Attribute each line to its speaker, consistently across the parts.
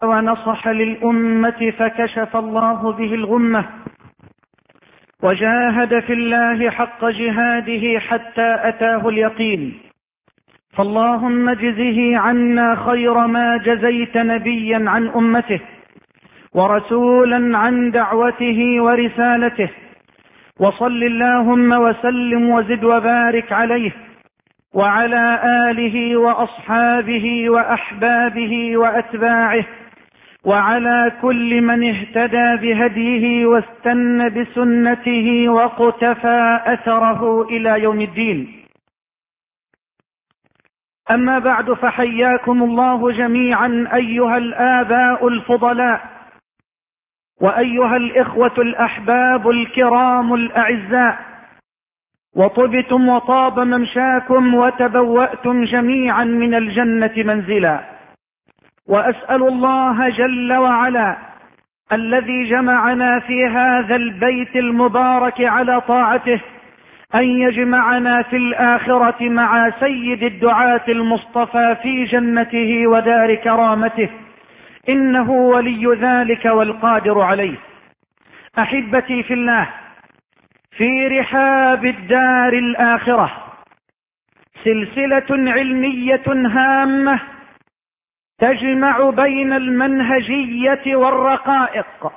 Speaker 1: ونصح للأمة فكشف الله به الغمة، وجاهد في الله حق جهاده حتى أتاه اليقين. فاللهم اجزه عنا خير ما جزيت نبيا عن أمته، ورسولا عن دعوته ورسالته، وصل اللهم وسلم وزد وبارك عليه وعلى آله وأصحابه وأحبابه وأتباعه، وعلى كل من اهتدى بهديه واستنى بسنته وقتفى أثره إلى يوم الدين. أما بعد، فحياكم الله جميعا أيها الآباء الفضلاء، وأيها الإخوة الأحباب الكرام الأعزاء، وطبتم وطاب ممشاكم وتبوأتم جميعا من الجنة منزلا. وأسأل الله جل وعلا الذي جمعنا في هذا البيت المبارك على طاعته أن يجمعنا في الآخرة مع سيد الدعاة المصطفى في جنته ودار كرامته، إنه ولي ذلك والقادر عليه. أحبتي في الله، في رحاب الدار الآخرة سلسلة علمية هامة تجمع بين المنهجية والرقائق،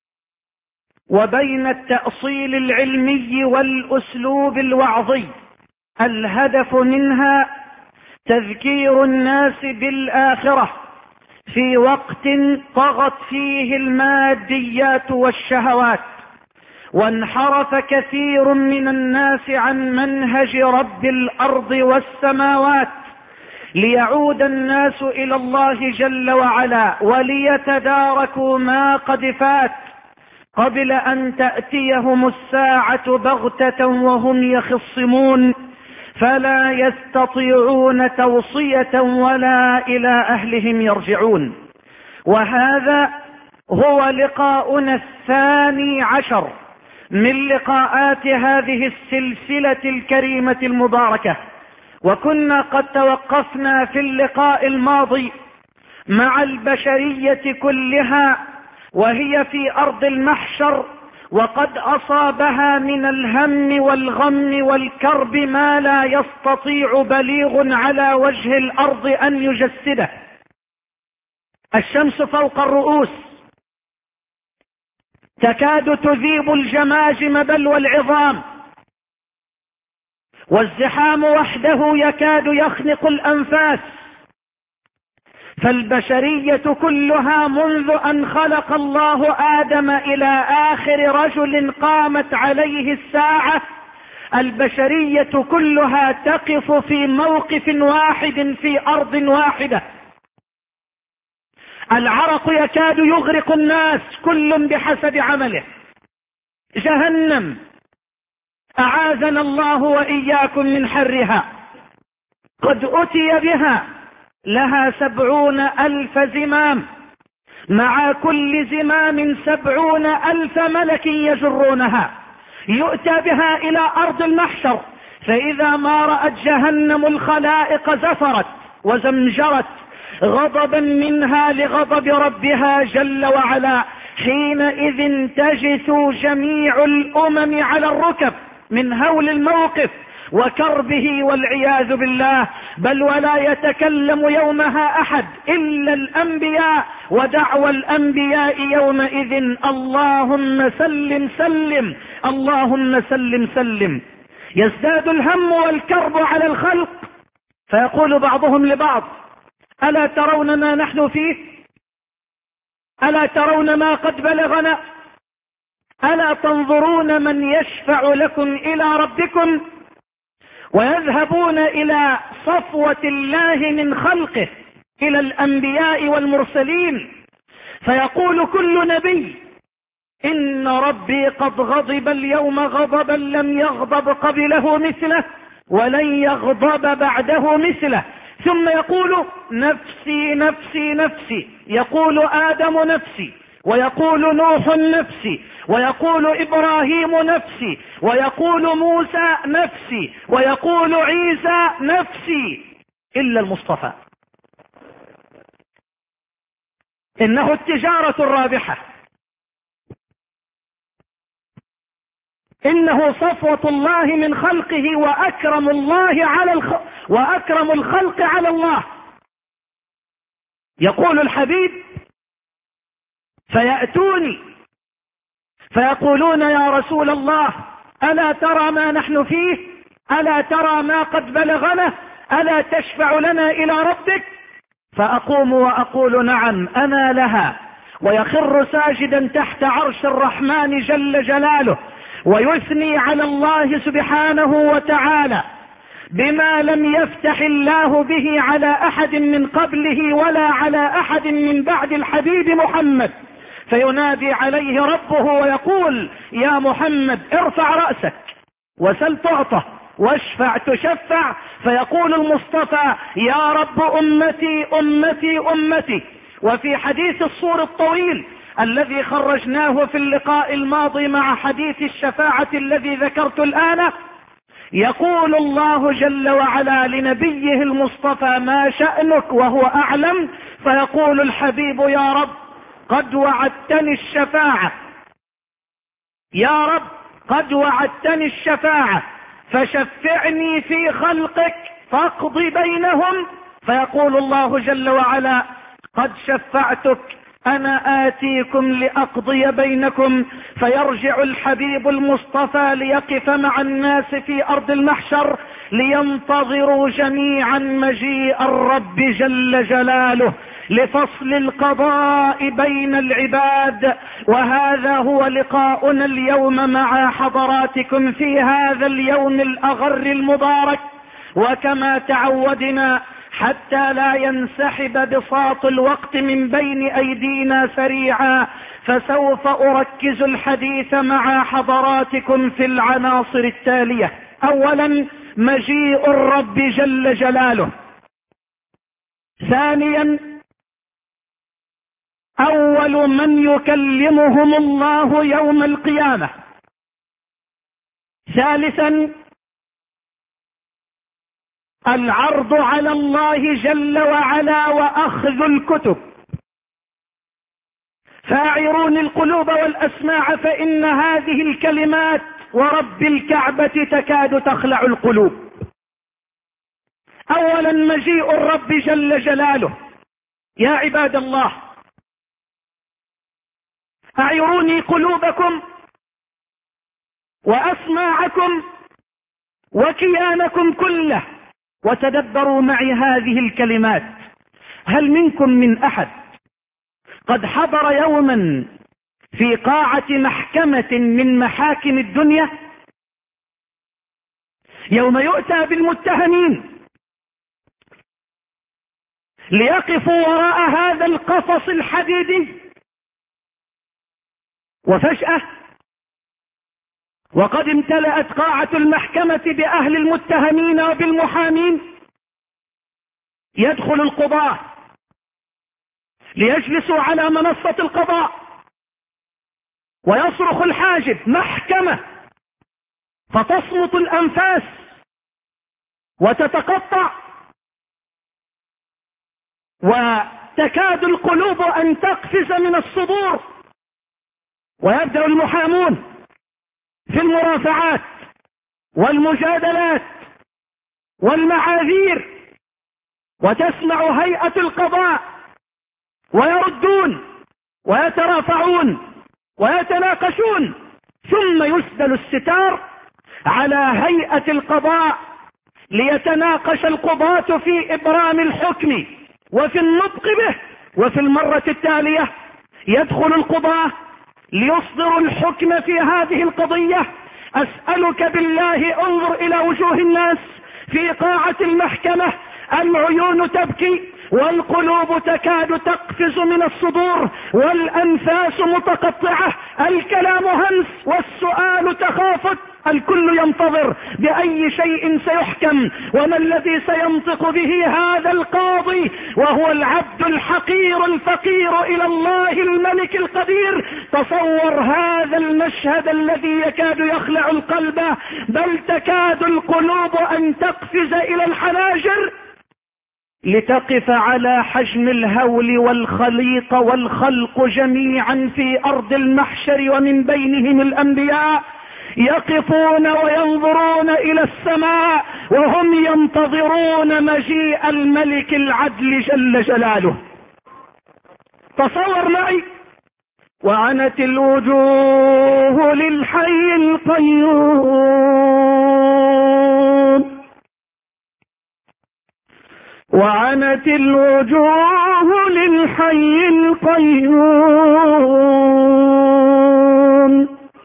Speaker 1: وبين التأصيل العلمي والأسلوب الوعظي. الهدف منها تذكير الناس بالآخرة في وقت طغت فيه الماديات والشهوات، وانحرف كثير من الناس عن منهج رب الأرض والسماوات، ليعود الناس إلى الله جل وعلا وليتداركوا ما قد فات قبل أن تأتيهم الساعة بغتة وهم يخصمون، فلا يستطيعون توصية ولا إلى أهلهم يرجعون. وهذا هو لقاؤنا 12 من لقاءات هذه السلسلة الكريمة المباركة. وكنا قد توقفنا في اللقاء الماضي مع البشرية كلها وهي في أرض المحشر، وقد أصابها من الهم والغم والكرب ما لا يستطيع بليغ على وجه الأرض أن يجسده. الشمس فوق الرؤوس تكاد تذيب الجماجم بل والعظام، والزحام وحده يكاد يخنق الأنفاس. فالبشرية كلها منذ أن خلق الله آدم إلى آخر رجل قامت عليه الساعة، البشرية كلها تقف في موقف واحد في أرض واحدة. العرق يكاد يغرق الناس، كل بحسب عمله. جهنم أعاذنا الله وإياكم من حرها قد أتي بها، لها 70,000 زمام، مع كل زمام 70,000 ملك يجرونها. يؤتى بها إلى أرض المحشر، فإذا ما رأت جهنم الخلائق زفرت وزمجرت غضبا منها لغضب ربها جل وعلا. حينئذ تجث جميع الأمم على الركب من هول الموقف وكربه والعياذ بالله، بل ولا يتكلم يومها أحد إلا الأنبياء، ودعوى الأنبياء يومئذ اللهم سلم سلم، اللهم سلم سلم. يزداد الهم والكرب على الخلق، فيقول بعضهم لبعض: ألا ترون ما نحن فيه؟ ألا ترون ما قد بلغنا؟ ألا تنظرون من يشفع لكم إلى ربكم؟ ويذهبون إلى صفوة الله من خلقه، إلى الأنبياء والمرسلين، فيقول كل نبي: إن ربي قد غضب اليوم غضبا لم يغضب قبله مثله ولن يغضب بعده مثله. ثم يقول: نفسي نفسي نفسي. يقول آدم: نفسي، ويقول نوح: نفسي، ويقول إبراهيم: نفسي، ويقول موسى: نفسي، ويقول عيسى: نفسي، إلا المصطفى. إنه التجارة الرابحة، إنه صفوة الله من خلقه وأكرم الخلق على الله. يقول الحبيب: فيأتوني فيقولون يا رسول الله ألا ترى ما نحن فيه؟ ألا ترى ما قد بلغنا؟ ألا تشفع لنا إلى ربك؟ فأقوم وأقول نعم أنا لها، ويخر ساجدا تحت عرش الرحمن جل جلاله، ويثني على الله سبحانه وتعالى بما لم يفتح الله به على أحد من قبله ولا على أحد من بعد الحبيب محمد. فينادي عليه ربه ويقول: يا محمد ارفع رأسك وسل تعطى واشفع تشفع. فيقول المصطفى: يا رب أمتي أمتي أمتي. وفي حديث الصور الطويل الذي خرجناه في اللقاء الماضي مع حديث الشفاعة الذي ذكرت الآن، يقول الله جل وعلا لنبيه المصطفى: ما شأنك؟ وهو أعلم. فيقول الحبيب: يا رب قد وعدتني الشفاعة، يا رب قد وعدتني الشفاعة، فشفعني في خلقك فاقض بينهم. فيقول الله جل وعلا: قد شفعتك، أنا آتيكم لأقضي بينكم. فيرجع الحبيب المصطفى ليقف مع الناس في أرض المحشر لينتظروا جميعا مجيء الرب جل جلاله لفصل القضاء بين العباد. وهذا هو لقاؤنا اليوم مع حضراتكم في هذا اليوم الأغر المبارك. وكما تعودنا حتى لا ينسحب بساط الوقت من بين أيدينا سريعا، فسوف أركز الحديث مع حضراتكم في العناصر التالية: أولا مجيء الرب جل جلاله، ثانيا أول من يكلمهم الله يوم القيامة، ثالثا العرض على الله جل وعلا وأخذ الكتب. فاعروني القلوب والأسماع فإن هذه الكلمات ورب الكعبة تكاد تخلع القلوب. أولا مجيء الرب جل جلاله. يا عباد الله، اعيروني قلوبكم وأسماعكم وكيانكم كله وتدبروا معي هذه الكلمات. هل منكم من أحد قد حضر يوما في قاعة محكمة من محاكم الدنيا، يوم يؤتى بالمتهمين ليقفوا وراء هذا القفص الحديدي، وفجأة وقد امتلأت قاعة المحكمة بأهل المتهمين وبالمحامين، يدخل القضاة ليجلسوا على منصة القضاء ويصرخ الحاجب: محكمة! فتصمت الأنفاس وتتقطع وتكاد القلوب أن تقفز من الصدور، ويبدأ المحامون في المرافعات والمجادلات والمعاذير، وتسمع هيئة القضاء ويردون ويترافعون ويتناقشون، ثم يسدل الستار على هيئة القضاء ليتناقش القضاة في إبرام الحكم وفي النطق به. وفي المرة التالية يدخل القضاة ليصدروا الحكم في هذه القضية. أسألك بالله انظر إلى وجوه الناس في قاعة المحكمة، العيون تبكي والقلوب تكاد تقفز من الصدور والأنفاس متقطعة، الكلام همس والسؤال تخافت، الكل ينتظر بأي شيء سيحكم وما الذي سينطق به هذا القاضي، وهو العبد الحقير الفقير إلى الله الملك القدير. تصور هذا المشهد الذي يكاد يخلع القلب، بل تكاد القلوب أن تقفز إلى الحناجر. لتقف على حجم الهول والخليق والخلق جميعا في أرض المحشر، ومن بينهم الأنبياء يقفون وينظرون إلى السماء وهم ينتظرون مجيء الملك العدل جل جلاله. تصور معي: وعنت الوجوه للحي القيوم، وعنت الوجوه للحي القيوم،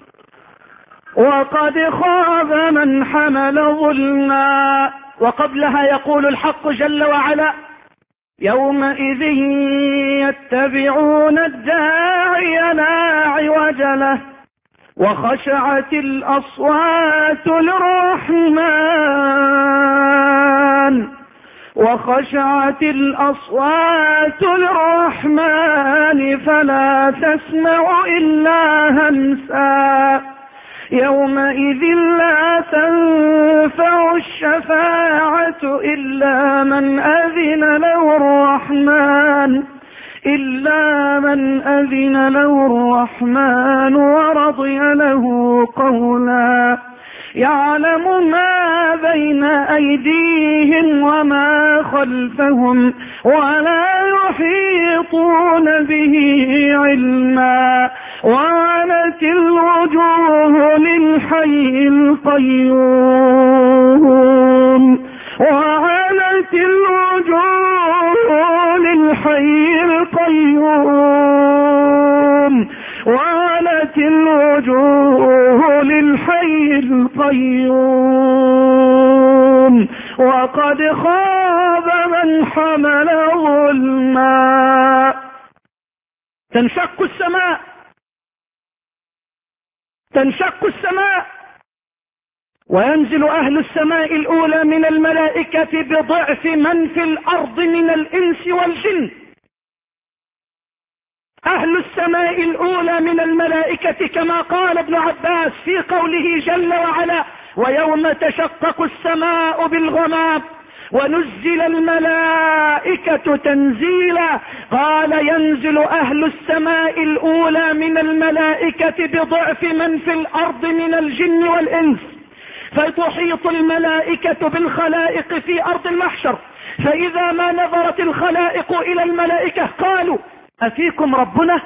Speaker 1: وقد خاب من حمل ظلما. وقبلها يقول الحق جل وعلا: يومئذ يتبعون الداعي لا عوج له، وخشعت الأصوات للرحمن، وخشعت الأصوات للرحمن فلا تسمع إلا همسا. يومئذ لا تنفع الشفاعة إلا من أذن له الرحمن، إلا من أذن له الرحمن ورضي له قولا. يعلم ما بين أيديهم وما خلفهم ولا يحيطون به علما. وعنت الوجوه للحي القيوم، وعنت الوجوه للحي القيوم، وعنت الوجوه للحي القيوم، وقد خاب من حمل ظلما. تنشق السماء، تنشق السماء، وينزل أهل السماء الأولى من الملائكة بضعف من في الأرض من الإنس والجن. أهل السماء الأولى من الملائكة كما قال ابن عباس في قوله جل وعلا: ويوم تشقق السماء بالغمام ونزل الملائكة تنزيلا. قال: ينزل أهل السماء الأولى من الملائكة بضعف من في الأرض من الجن والإنس، فتحيط الملائكة بالخلائق في أرض المحشر، فإذا ما نظرت الخلائق إلى الملائكة قالوا: أفيكم ربنا؟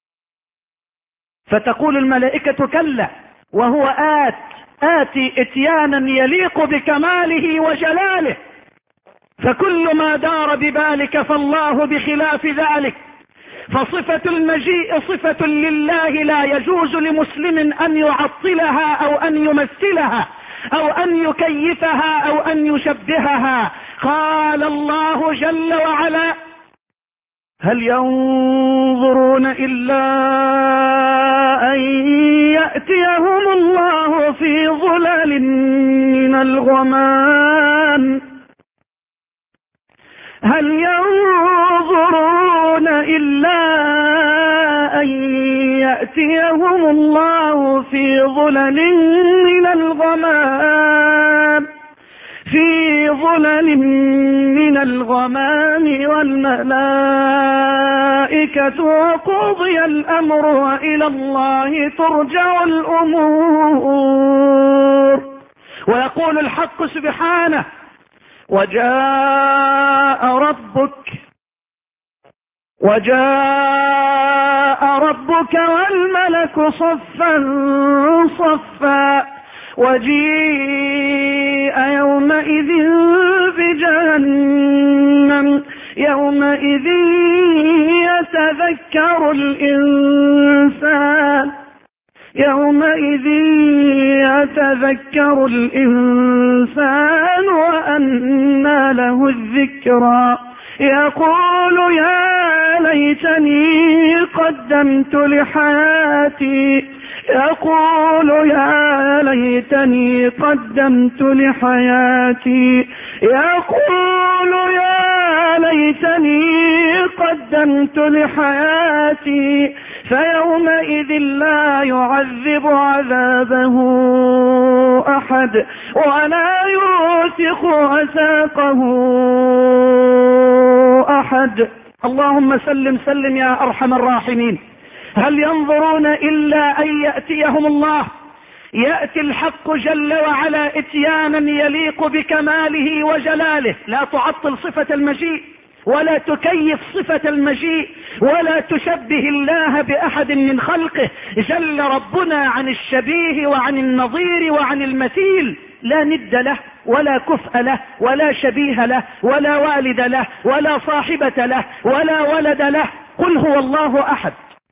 Speaker 1: فتقول الملائكة: كلا، وهو آتي إتيانا يليق بكماله وجلاله. فكل ما دار ببالك فالله بخلاف ذلك، فصفة المجيء صفة لله، لا يجوز لمسلم أن يعطلها أو أن يمثلها أو أن يكيفها أو أن يشبهها. قال الله جل وعلا: هل ينظرون إلا أن يأتيهم الله في ظلال من الغمام، هل ينظرون إلا أن يأتيهم الله في ظلال من الغمام، في ظلل من الغمام والملائكة وقضي الأمر وإلى الله ترجع الأمور. ويقول الحق سبحانه: وجاء ربك والملك صفا صفا، وجيء يومئذ بجهنم، يومئذ يتذكر الإنسان، يومئذ يتذكر الإنسان وأنى له الذكرى، يقول يا ليتني قدمت لحياتي، يقول يا ليتني قدمت لحياتي، يقول يا يا ليتني قدمت لحياتي فيومئذ لا يعذب عذابه أحد ولا يوثق وثاقه أحد. اللهم سلم سلم يا أرحم الراحمين. هل ينظرون إلا أن يأتيهم الله؟ يأتي الحق جل وعلا اتيانا يليق بكماله وجلاله، لا تعطل صفة المجيء ولا تكيف صفة المجيء ولا تشبه الله بأحد من خلقه. جل ربنا عن الشبيه وعن النظير وعن المثيل، لا ند له ولا كفء له ولا شبيه له ولا والد له ولا صاحبة له ولا ولد له. قل هو الله أحد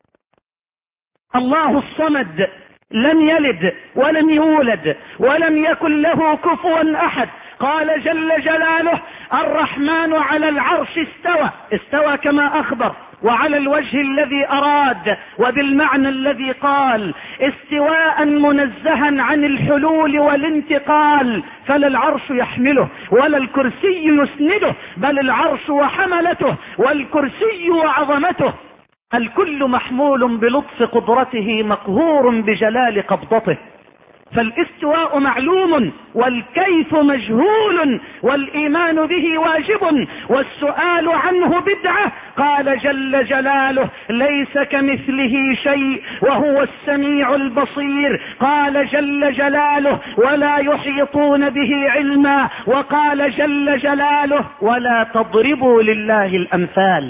Speaker 1: الله الصمد لم يلد ولم يولد ولم يكن له كفوا أحد. قال جل جلاله الرحمن على العرش استوى كما أخبر، وعلى الوجه الذي أراد وبالمعنى الذي قال، استواء منزها عن الحلول والانتقال، فلا العرش يحمله ولا الكرسي يسنده، بل العرش وحملته والكرسي وعظمته. الكل محمول بلطف قدرته مقهور بجلال قبضته. فالاستواء معلوم والكيف مجهول والإيمان به واجب والسؤال عنه بدعة. قال جل جلاله ليس كمثله شيء وهو السميع البصير. قال جل جلاله ولا يحيطون به علما. وقال جل جلاله ولا تضربوا لله الأمثال.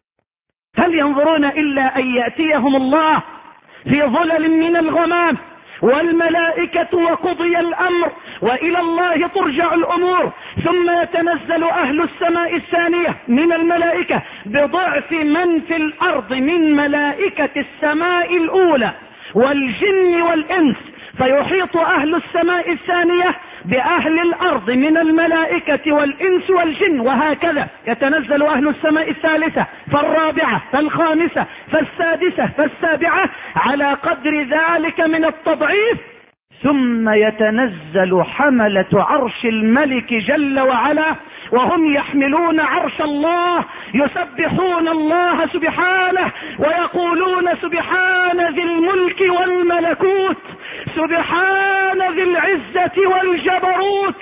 Speaker 1: هل ينظرون إلا أن يأتيهم الله في ظلل من الغمام والملائكة وقضي الأمر وإلى الله ترجع الأمور، ثم يتنزل أهل السماء الثانية من الملائكة بضعف من في الأرض من ملائكة السماء الأولى والجن والإنس، فيحيط أهل السماء الثانية بأهل الأرض من الملائكة والإنس والجن، وهكذا يتنزل أهل السماء الثالثة فالرابعة فالخامسة فالسادسة فالسابعة على قدر ذلك من التضعيف. ثم يتنزل حملة عرش الملك جل وعلا وهم يحملون عرش الله يسبحون الله سبحانه ويقولون سبحان ذي الملك والملكوت، سبحان ذي العزة والجبروت،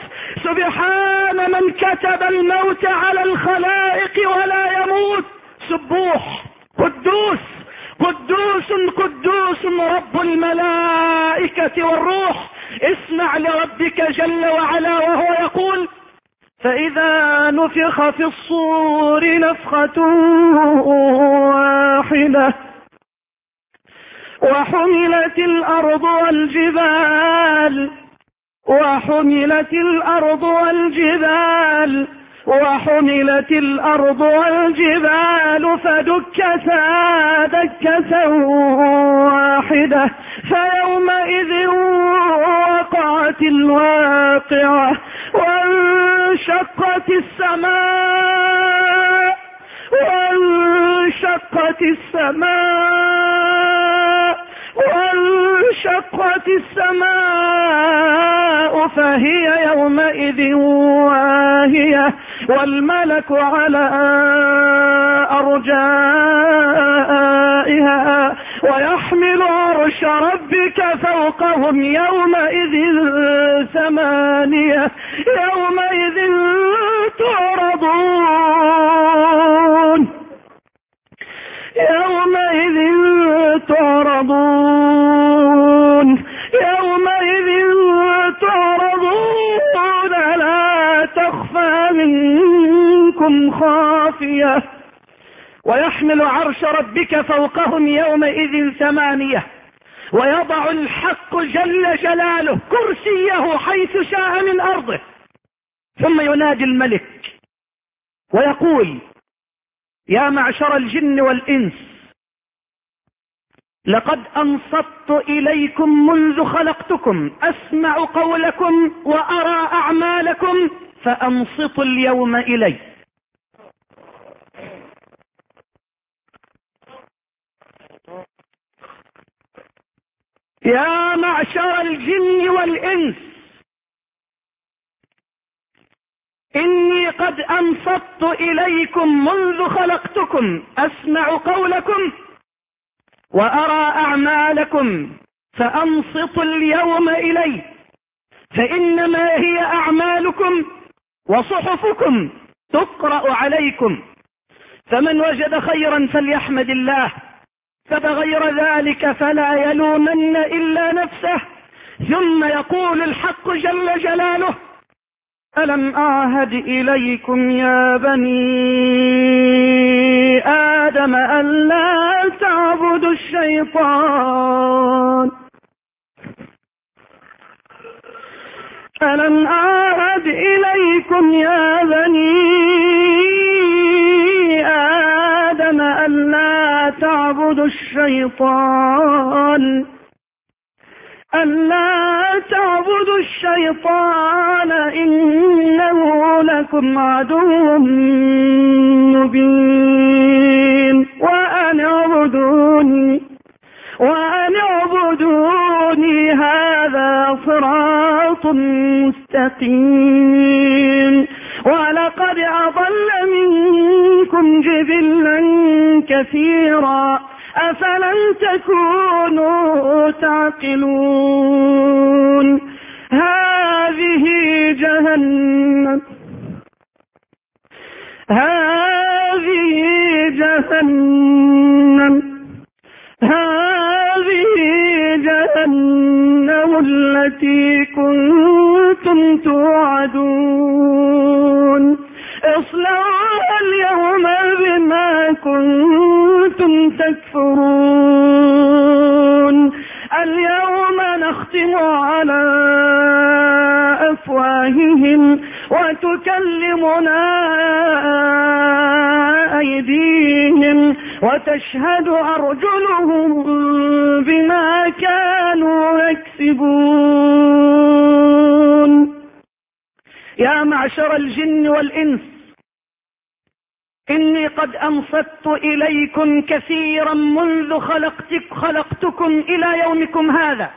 Speaker 1: سبحان من كتب الموت على الخلائق ولا يموت، سبوح قدوس قدوس قدوس رب الملائكة والروح. اسمع لربك جل وعلا وهو يقول فإذا نفخ في الصور نفخة واحدة وحملت الأرض والجبال وحملت الأرض والجبال فدكتا دكة واحدة فيومئذ وقعت الواقعة وانشقت السماء فهي يومئذ واهية والملك على أرجائها ويحمل عرش ربك فوقهم يومئذ ثمانية يومئذ تعرضون لا تخفى منكم خافية. ويحمل عرش ربك فوقهم يومئذ ثمانية ويضع الحق جل جلاله كرسيه حيث شاء من أرضه، ثم ينادي الملك ويقول يا معشر الجن والإنس لقد أنصت إليكم منذ خلقتكم، أسمع قولكم وأرى أعمالكم، فأنصتوا اليوم إلي. يا معشر الجن والإنس إني قد أنصت أنصت إليكم منذ خلقتكم أسمع قولكم وأرى أعمالكم فأنصتوا اليوم إلي، فإنما هي أعمالكم وصحفكم تقرأ عليكم، فمن وجد خيرا فليحمد الله، فبغير ذلك فلا يلومن إلا نفسه. ثم يقول الحق جل جلاله: ألم أعهد إليكم يا بني آدم ألا تعبدوا الشيطان، ألم أعهد إليكم يا بني آدم ألا تعبدوا الشيطان، ألا تعبدوا الشيطان إنه لكم عدو مبين، وأن اعبدوني هذا صراط مستقيم. ولقد أضل منكم جبلا كثيرا أفلم تكونوا تعقلون. هذه جهنم التي كنتم توعدون، اصلوها اليوم بما كنتم تكفرون. اليوم نختم على أفواههم وتكلمنا أيديهم وتشهد أرجلهم بما كانوا يكسبون. يا معشر الجن والإنس، إني قد أنصت إليكم كثيرا منذ خلقتكم إلى يومكم هذا،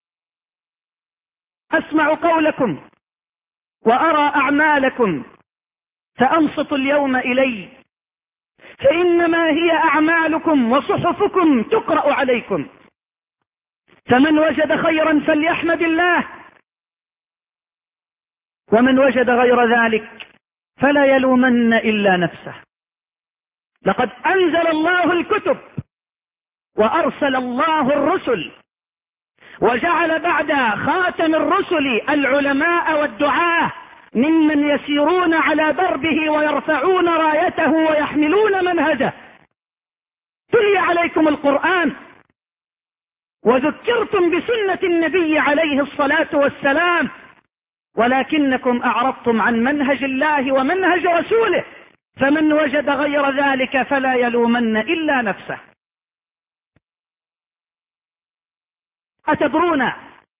Speaker 1: أسمع قولكم وأرى أعمالكم فأنصت اليوم إلي، فإنما هي أعمالكم وصحفكم تقرأ عليكم، فمن وجد خيرا فليحمد الله، ومن وجد غير ذلك فلا يلومن إلا نفسه. لقد أنزل الله الكتب وأرسل الله الرسل، وجعل بعد خاتم الرسل العلماء والدعاة ممن يسيرون على دربه ويرفعون رايته ويحملون منهجه. تلي عليكم القرآن وذكرتم بسنة النبي عليه الصلاة والسلام، ولكنكم أعرضتم عن منهج الله ومنهج رسوله، فمن وجد غير ذلك فلا يلومن إلا نفسه. أتدرون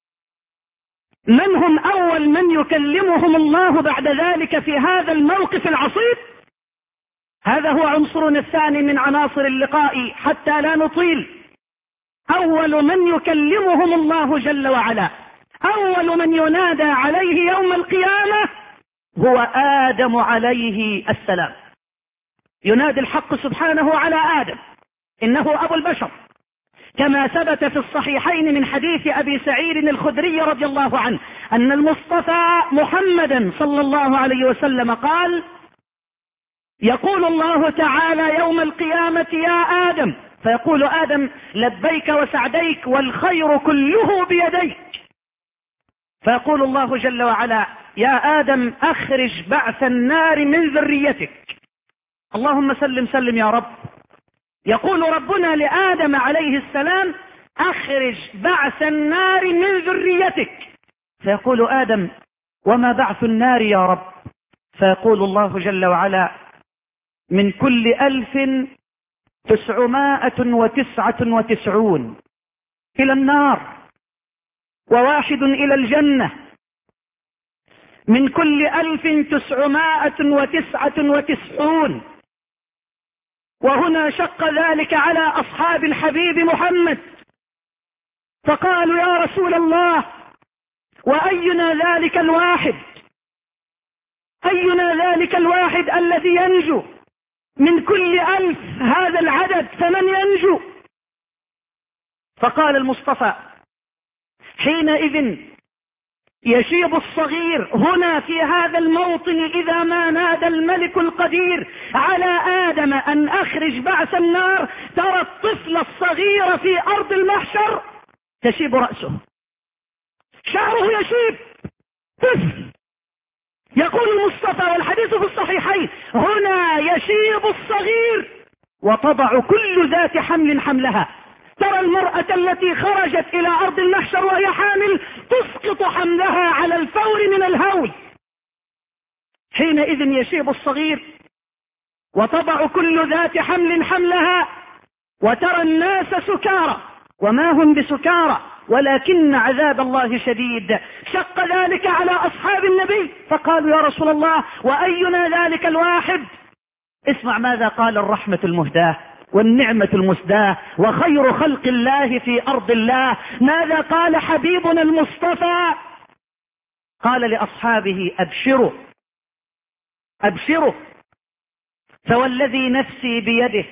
Speaker 1: من هم أول من يكلمهم الله بعد ذلك في هذا الموقف العصيب؟ هذا هو عنصرنا الثاني من عناصر اللقاء حتى لا نطيل. أول من يكلمهم الله جل وعلا، أول من ينادى عليه يوم القيامة هو آدم عليه السلام. ينادي الحق سبحانه على آدم، إنه أبو البشر، كما ثبت في الصحيحين من حديث أبي سعيد الخدري رضي الله عنه أن المصطفى محمدا صلى الله عليه وسلم قال: يقول الله تعالى يوم القيامة: يا آدم، فيقول آدم: لبيك وسعديك والخير كله بيديك. فيقول الله جل وعلا: يا آدم، أخرج بعث النار من ذريتك. اللهم سلم سلم يا رب. يقول ربنا لآدم عليه السلام: أخرج بعث النار من ذريتك. فيقول آدم: وما بعث النار يا رب؟ فيقول الله جل وعلا: من كل 1999 إلى النار وواحد إلى الجنة، من كل 1999. وهنا شق ذلك على أصحاب الحبيب محمد، فقالوا: يا رسول الله، وأينا ذلك الواحد؟ أينا ذلك الواحد الذي ينجو من كل 1000 هذا العدد؟ فمن ينجو؟ فقال المصطفى: حينئذ يشيب الصغير هنا في هذا الموطن إذا ما نادى الملك القدير على آدم أن أخرج بعث النار، ترى الطفل الصغير في أرض المحشر تشيب رأسه، شعره يشيب، طفل. يقول المصطفى والحديث في الصحيحين: هنا يشيب الصغير وتضع كل ذات حمل حملها. ترى المرأة التي خرجت إلى أرض المحشر وهي حامل تسقط حملها على الفور من الهول. حينئذ يشيب الصغير وتضع كل ذات حمل حملها، وترى الناس سكارى وما هم بسكارى ولكن عذاب الله شديد. شق ذلك على أصحاب النبي فقالوا: يا رسول الله، وأينا ذلك الواحد؟ اسمع ماذا قال الرحمة المهداة والنعمة المسداة وخير خلق الله في أرض الله. ماذا قال حبيبنا المصطفى؟ قال لأصحابه: أبشروا أبشروا، فوالذي نفسي بيده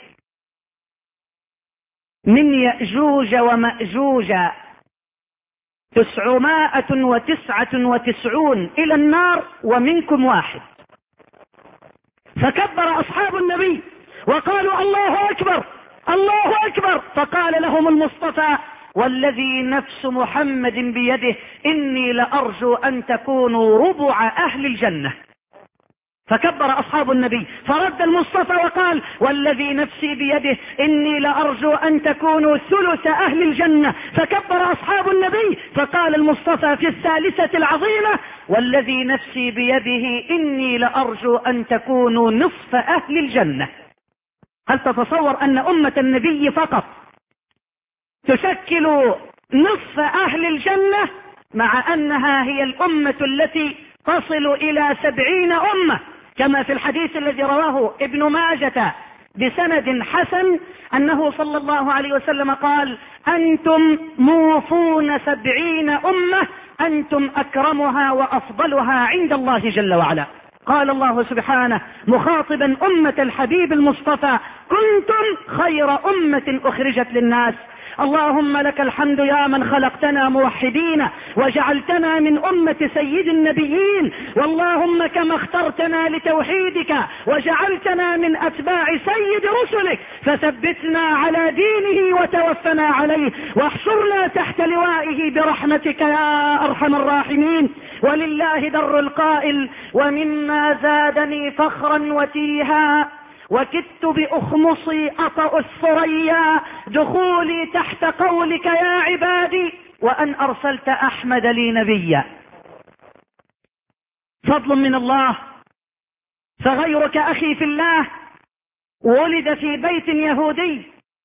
Speaker 1: من يأجوج ومأجوج 999 إلى النار ومنكم واحد. فكبر أصحاب النبي وقالوا: الله أكبر الله أكبر. فقال لهم المصطفى: والذي نفس محمد بيده إني لأرجو أن تكونوا ربع أهل الجنة. فكبر أصحاب النبي، فرد المصطفى وقال: والذي نفسي بيده إني لأرجو أن تكونوا ثلث أهل الجنة. فكبر أصحاب النبي، فقال المصطفى في الثالثة العظيمة: والذي نفسي بيده إني لأرجو أن تكونوا نصف أهل الجنة. هل تتصور أن أمة النبي فقط تشكل نصف أهل الجنة، مع أنها هي الأمة التي تصل إلى 70 أمة، كما في الحديث الذي رواه ابن ماجة بسند حسن أنه صلى الله عليه وسلم قال: أنتم موفون 70 أمة، أنتم أكرمها وأفضلها عند الله جل وعلا. قال الله سبحانه مخاطبا أمة الحبيب المصطفى: كنتم خير أمة أخرجت للناس. اللهم لك الحمد يا من خلقتنا موحدين وجعلتنا من أمة سيد النبيين، واللهم كما اخترتنا لتوحيدك وجعلتنا من أتباع سيد رسلك، فثبتنا على دينه وتوفنا عليه واحشرنا تحت لوائه برحمتك يا أرحم الراحمين. ولله در القائل: ومما زادني فخرا وتيها وكدت بأخمصي أطأ الثريا دخولي تحت قولك يا عبادي وأن أرسلت أحمد لي نبيا. فضل من الله. فغيرك أخي في الله ولد في بيت يهودي،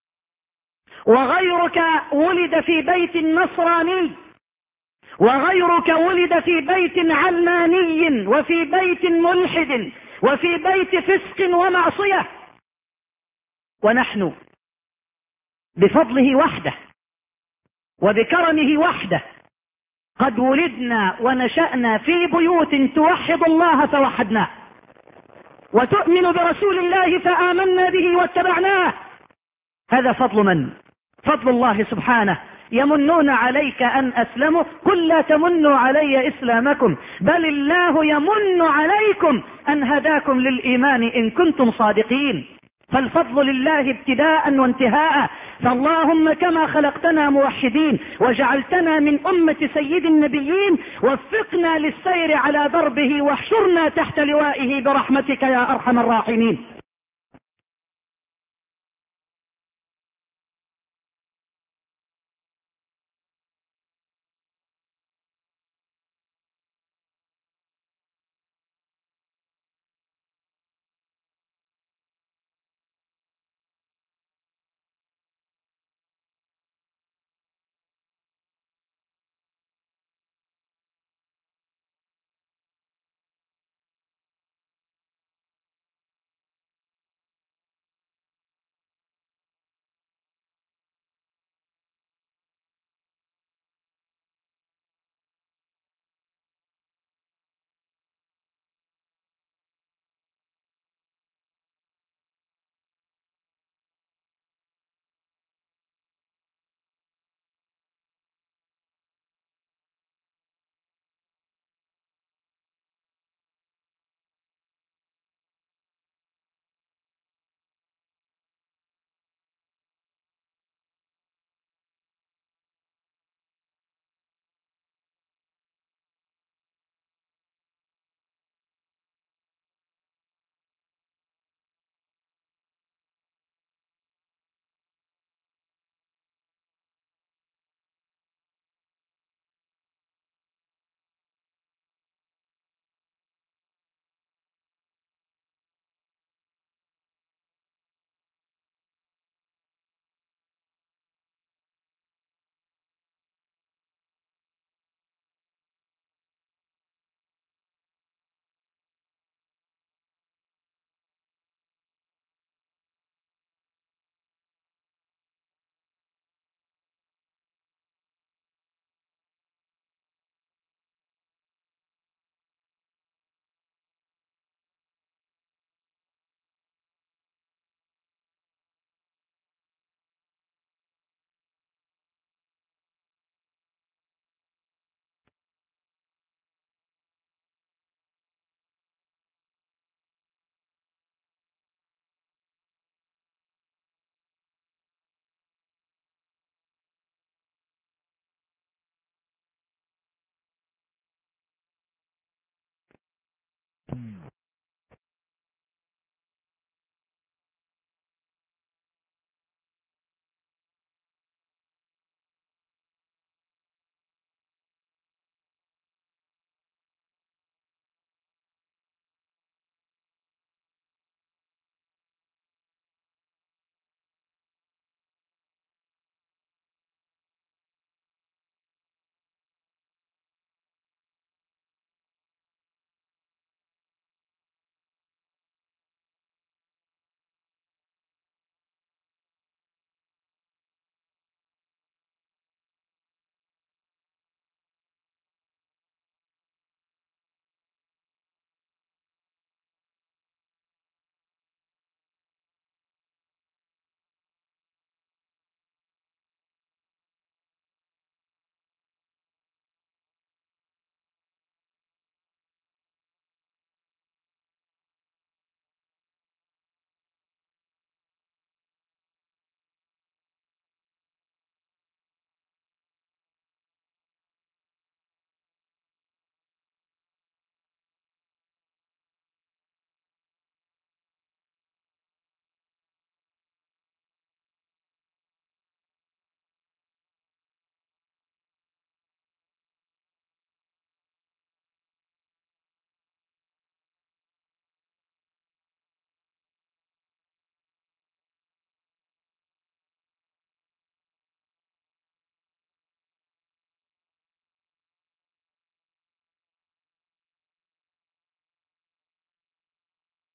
Speaker 1: وغيرك ولد في بيت نصراني، وغيرك ولد في بيت علماني، وفي بيت ملحد، وفي بيت فسق ومعصية. ونحن بفضله وحده وبكرمه وحده قد ولدنا ونشأنا في بيوت توحد الله فوحدناه، وتؤمن برسول الله فآمنا به واتبعناه. هذا فضل من؟ فضل الله سبحانه. يمنون عليك أن أسلموا، قل لا تمنوا علي إسلامكم بل الله يمن عليكم أن هداكم للإيمان إن كنتم صادقين. فالفضل لله ابتداء وانتهاء. فاللهم كما خلقتنا موحدين وجعلتنا من أمة سيد النبيين، وفقنا للسير على دربه واحشرنا تحت لوائه برحمتك يا أرحم الراحمين.